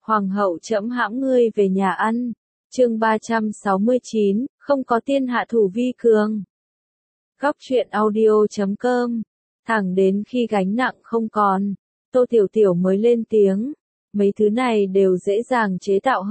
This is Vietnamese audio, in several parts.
Hoàng hậu trẫm hãm ngươi về nhà ăn. Chương 369, không có tiên hạ thủ vi cường. Góc truyện audio.com. Thẳng đến khi gánh nặng không còn, Tô Tiểu Tiểu mới lên tiếng. Mấy thứ này đều dễ dàng chế tạo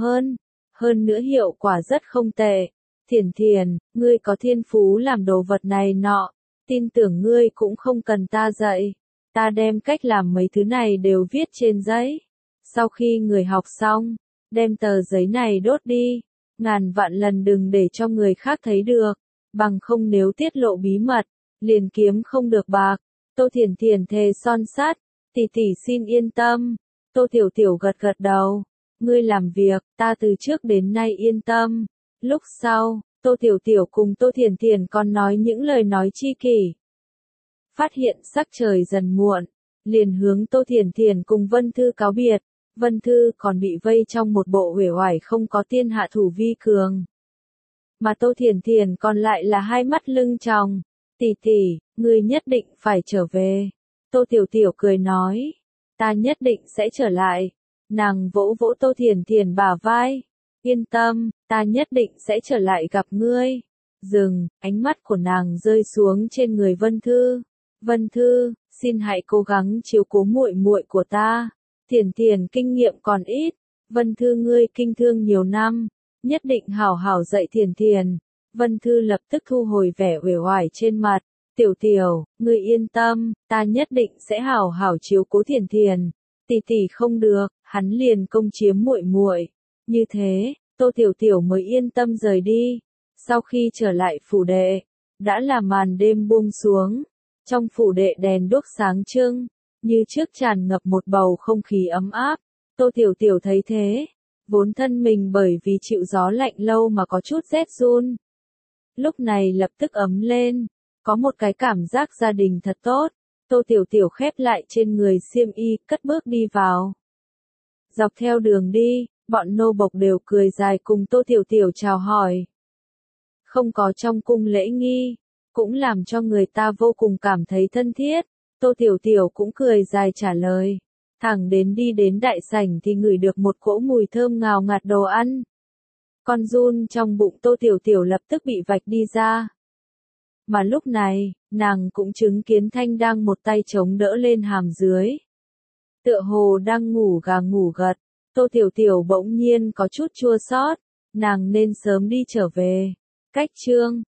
hơn nữa hiệu quả rất không tệ. Thiển Thiển, ngươi có thiên phú làm đồ vật này nọ, tin tưởng ngươi cũng không cần ta dạy. Ta đem cách làm mấy thứ này đều viết trên giấy. Sau khi người học xong, đem tờ giấy này đốt đi. Ngàn vạn lần đừng để cho người khác thấy được, bằng không nếu tiết lộ bí mật, liền kiếm không được bạc. Tô Thiển Thiển thề son sắt, tỷ tỷ xin yên tâm. Tô Tiểu Tiểu gật gật đầu, ngươi làm việc, ta từ trước đến nay yên tâm. Lúc sau, Tô Tiểu Tiểu cùng Tô Thiển Thiển còn nói những lời nói chi kỷ. Phát hiện sắc trời dần muộn, liền hướng Tô Thiển Thiển cùng Vân Thư cáo biệt. Vân Thư còn bị vây trong một bộ uể oải không có tiên hạ thủ vi cường. Mà Tô Thiển Thiển còn lại là hai mắt lưng tròng. Tỷ tỷ, ngươi nhất định phải trở về. Tô Tiểu Tiểu cười nói, ta nhất định sẽ trở lại. Nàng vỗ vỗ Tô Thiển Thiển bả vai. Yên tâm, ta nhất định sẽ trở lại gặp ngươi. Dừng, ánh mắt của nàng rơi xuống trên người Vân Thư. Vân Thư, xin hãy cố gắng chiếu cố muội muội của ta. Thiển Thiển kinh nghiệm còn ít, Vân Thư ngươi kinh thương nhiều năm, nhất định hảo hảo dạy Thiển Thiển. Vân Thư lập tức thu hồi vẻ uể oải trên mặt. Tiểu Tiểu, ngươi yên tâm, ta nhất định sẽ hảo hảo chiếu cố Thiển Thiển. Tỷ tỷ không được, hắn liền công chiếm muội muội. Như thế, Tô Tiểu Tiểu mới yên tâm rời đi. Sau khi trở lại phủ đệ, đã là màn đêm buông xuống. Trong phủ đệ đèn đuốc sáng trưng, như trước tràn ngập một bầu không khí ấm áp. Tô Tiểu Tiểu thấy thế, vốn thân mình bởi vì chịu gió lạnh lâu mà có chút rét run. Lúc này lập tức ấm lên, có một cái cảm giác gia đình thật tốt. Tô Tiểu Tiểu khép lại trên người xiêm y, cất bước đi vào. Dọc theo đường đi, bọn nô bộc đều cười dài cùng Tô Tiểu Tiểu chào hỏi. Không có trong cung lễ nghi, cũng làm cho người ta vô cùng cảm thấy thân thiết. Tô Tiểu Tiểu cũng cười dài trả lời. Thẳng đến đi đến đại sảnh thì ngửi được một cỗ mùi thơm ngào ngạt đồ ăn. Con giun trong bụng Tô Tiểu Tiểu lập tức bị vạch đi ra. Mà lúc này, nàng cũng chứng kiến Thanh đang một tay chống đỡ lên hàm dưới. Tựa hồ đang ngủ gà ngủ gật. Tô Tiểu Tiểu bỗng nhiên có chút chua xót, nàng nên sớm đi trở về. Cách chương